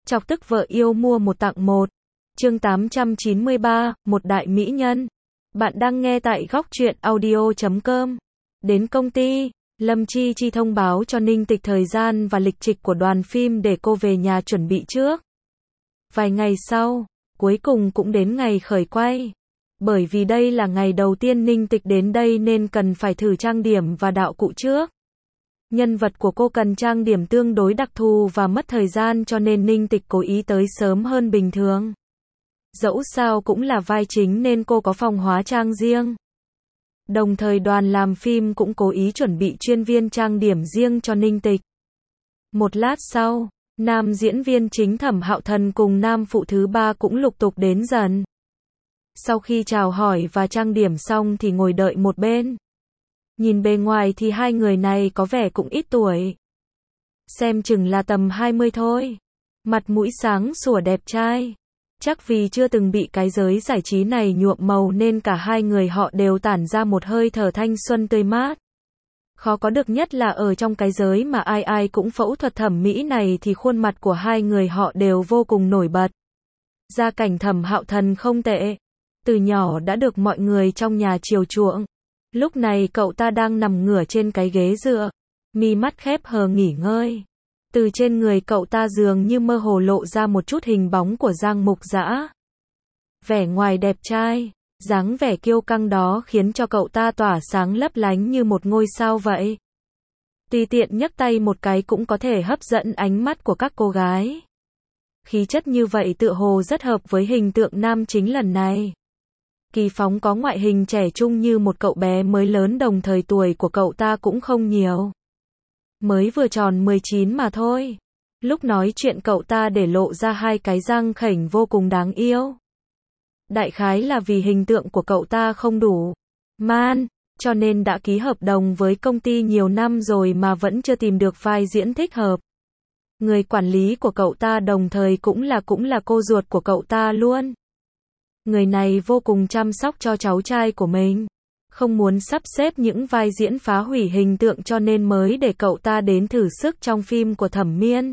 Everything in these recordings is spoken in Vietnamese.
Chọc tức vợ yêu mua một tặng một. Chương 893, một đại mỹ nhân. Bạn đang nghe tại góc truyện audio.com. Đến công ty, Lâm Chi Chi thông báo cho Ninh Tịch thời gian và lịch trình của đoàn phim để cô về nhà chuẩn bị trước. Vài ngày sau, cuối cùng cũng đến ngày khởi quay. Bởi vì đây là ngày đầu tiên Ninh Tịch đến đây nên cần phải thử trang điểm và đạo cụ trước. Nhân vật của cô cần trang điểm tương đối đặc thù và mất thời gian cho nên Ninh Tịch cố ý tới sớm hơn bình thường. Dẫu sao cũng là vai chính nên cô có phòng hóa trang riêng. Đồng thời đoàn làm phim cũng cố ý chuẩn bị chuyên viên trang điểm riêng cho Ninh Tịch. Một lát sau, nam diễn viên chính Thẩm Hạo Thần cùng nam phụ thứ ba cũng lục tục đến dần. Sau khi chào hỏi và trang điểm xong thì ngồi đợi một bên. Nhìn bề ngoài thì hai người này có vẻ cũng ít tuổi. Xem chừng là tầm 20 thôi. Mặt mũi sáng sủa đẹp trai. Chắc vì chưa từng bị cái giới giải trí này nhuộm màu nên cả hai người họ đều tản ra một hơi thở thanh xuân tươi mát. Khó có được nhất là ở trong cái giới mà ai ai cũng phẫu thuật thẩm mỹ này thì khuôn mặt của hai người họ đều vô cùng nổi bật. Gia cảnh Thẩm Hạo Thần không tệ. Từ nhỏ đã được mọi người trong nhà chiều chuộng. Lúc này cậu ta đang nằm ngửa trên cái ghế dựa, mi mắt khép hờ nghỉ ngơi. Từ trên người cậu ta dường như mơ hồ lộ ra một chút hình bóng của Giang Mục Dã. Vẻ ngoài đẹp trai, dáng vẻ kiêu căng đó khiến cho cậu ta tỏa sáng lấp lánh như một ngôi sao vậy. Tùy tiện nhấc tay một cái cũng có thể hấp dẫn ánh mắt của các cô gái. Khí chất như vậy tựa hồ rất hợp với hình tượng nam chính lần này. Kỳ Phóng có ngoại hình trẻ trung như một cậu bé mới lớn, đồng thời tuổi của cậu ta cũng không nhiều. Mới vừa tròn 19 mà thôi. Lúc nói chuyện cậu ta để lộ ra hai cái răng khểnh vô cùng đáng yêu. Đại khái là vì hình tượng của cậu ta không đủ man, cho nên đã ký hợp đồng với công ty nhiều năm rồi mà vẫn chưa tìm được vai diễn thích hợp. Người quản lý của cậu ta đồng thời cũng là cô ruột của cậu ta luôn. Người này vô cùng chăm sóc cho cháu trai của mình. Không muốn sắp xếp những vai diễn phá hủy hình tượng cho nên mới để cậu ta đến thử sức trong phim của Thẩm Miên.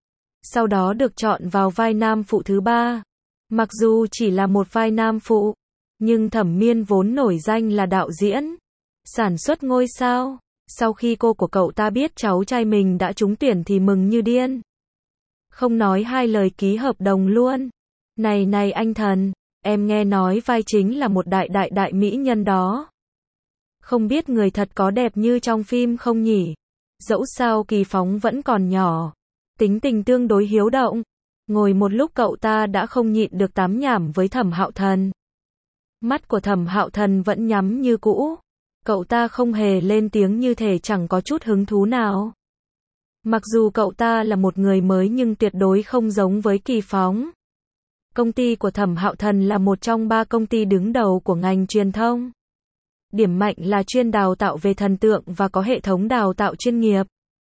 Sau đó được chọn vào vai nam phụ thứ ba. Mặc dù chỉ là một vai nam phụ, nhưng Thẩm Miên vốn nổi danh là đạo diễn, sản xuất ngôi sao. Sau khi cô của cậu ta biết cháu trai mình đã trúng tuyển thì mừng như điên. Không nói hai lời ký hợp đồng luôn. Này anh Thần, em nghe nói vai chính là một đại mỹ nhân đó. Không biết người thật có đẹp như trong phim không nhỉ? Dẫu sao Kỳ Phóng vẫn còn nhỏ, tính tình tương đối hiếu động. Ngồi một lúc cậu ta đã không nhịn được tám nhảm với Thẩm Hạo Thần. Mắt của Thẩm Hạo Thần vẫn nhắm như cũ. Cậu ta không hề lên tiếng, như thể chẳng có chút hứng thú nào. Mặc dù cậu ta là một người mới nhưng tuyệt đối không giống với Kỳ Phóng. Công ty của Thẩm Hạo Thần là một trong 3 công ty đứng đầu của ngành truyền thông. Điểm mạnh là chuyên đào tạo về thần tượng và có hệ thống đào tạo chuyên nghiệp.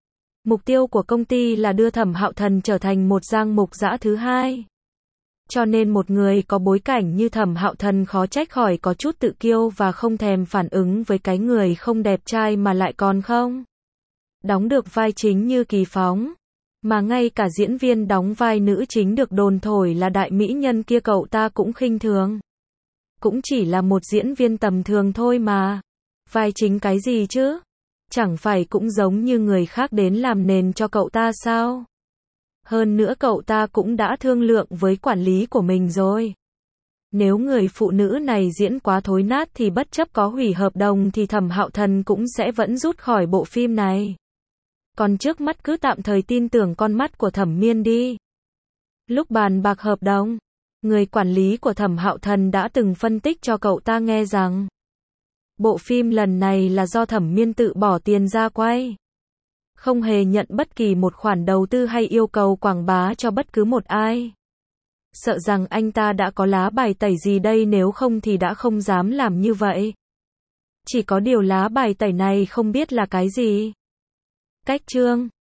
Mục tiêu của công ty là đưa Thẩm Hạo Thần trở thành một Giang Mục Dã thứ hai. Cho nên một người có bối cảnh như Thẩm Hạo Thần khó trách khỏi có chút tự kiêu và không thèm phản ứng với cái người không đẹp trai mà lại còn không đóng được vai chính như Kỳ Phóng. Mà ngay cả diễn viên đóng vai nữ chính được đồn thổi là đại mỹ nhân kia cậu ta cũng khinh thường. Cũng chỉ là một diễn viên tầm thường thôi mà. Vai chính cái gì chứ? Chẳng phải cũng giống như người khác đến làm nền cho cậu ta sao? Hơn nữa cậu ta cũng đã thương lượng với quản lý của mình rồi. Nếu người phụ nữ này diễn quá thối nát thì bất chấp có hủy hợp đồng thì Thẩm Hạo Thần cũng sẽ vẫn rút khỏi bộ phim này. Còn trước mắt cứ tạm thời tin tưởng con mắt của Thẩm Miên đi. Lúc bàn bạc hợp đồng, người quản lý của Thẩm Hạo Thần đã từng phân tích cho cậu ta nghe rằng bộ phim lần này là do Thẩm Miên tự bỏ tiền ra quay. Không hề nhận bất kỳ một khoản đầu tư hay yêu cầu quảng bá cho bất cứ một ai. Sợ rằng anh ta đã có lá bài tẩy gì đây, nếu không thì đã không dám làm như vậy. Chỉ có điều lá bài tẩy này không biết là cái gì. Cách chương